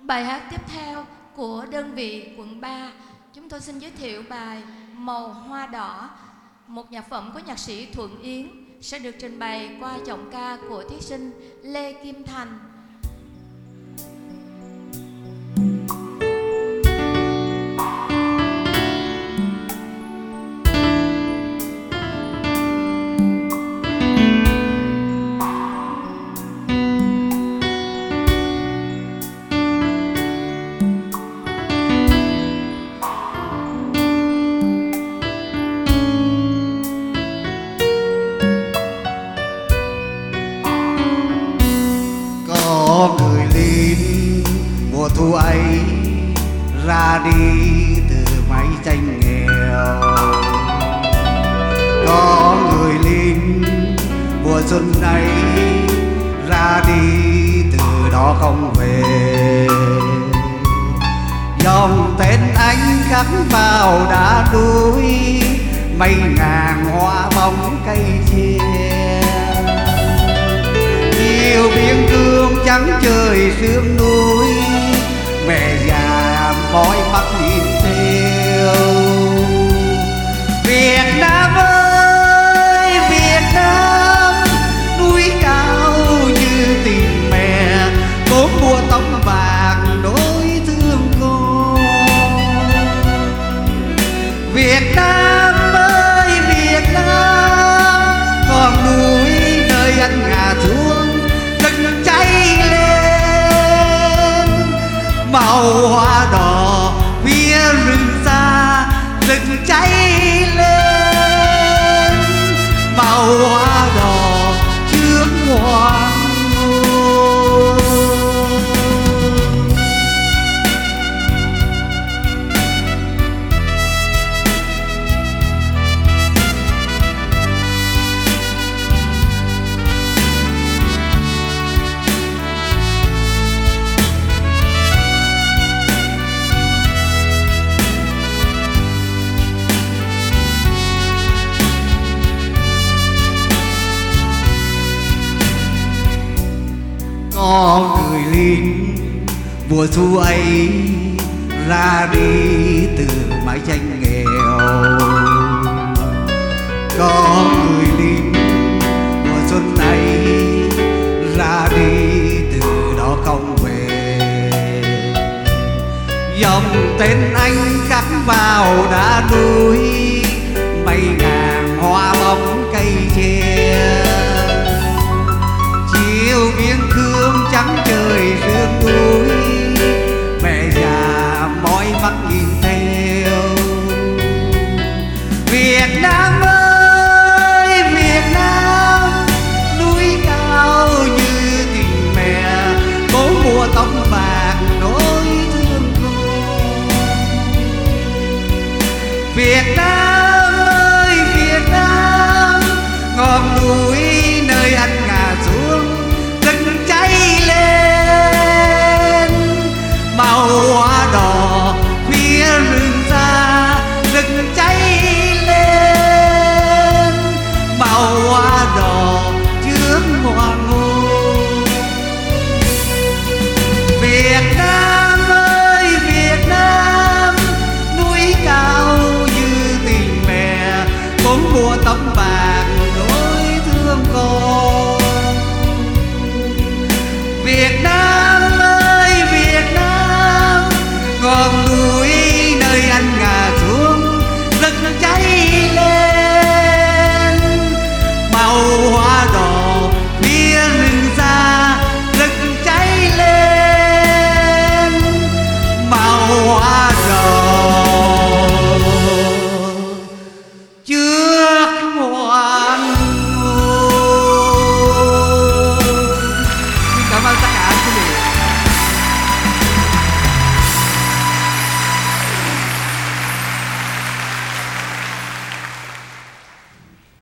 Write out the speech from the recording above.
Bài hát tiếp theo của đơn vị quận 3, chúng tôi xin giới thiệu bài Màu Hoa Đỏ, một nhạc phẩm của nhạc sĩ Thuận Yến, sẽ được trình bày qua giọng ca của thí sinh Lê Kim Thành. Người lính mùa thu ấy ra đi từ mái tranh nghèo, có người lính mùa xuân ấy ra đi từ đó không về. Dòng tên anh khắc vào đá núi, mây ngàn hoa bóng cây chia. Nhiều biên cương trắng trời sương núi, mẹ già mỏi mắt nhìn theo. Việt Nam ơi Việt Nam, núi cao như tình mẹ, bốn mùa tóc vàng nỗi thương con. Việt Nam ơi Việt Nam, con núi nơi anh ngả xuống rực cháy lên. Màu hoa đỏ phía rừng xa rực cháy lên. Màu hoa đỏ trước hoàng hôn. Có người lính mùa thu ấy ra đi từ mái tranh nghèo, có người lính mùa xuân ấy ra đi từ đó không về. Dòng tên anh khắc vào đá núi, mây ngàn hoa bóng cây che. Chiều biên cương trắng trời sương núi,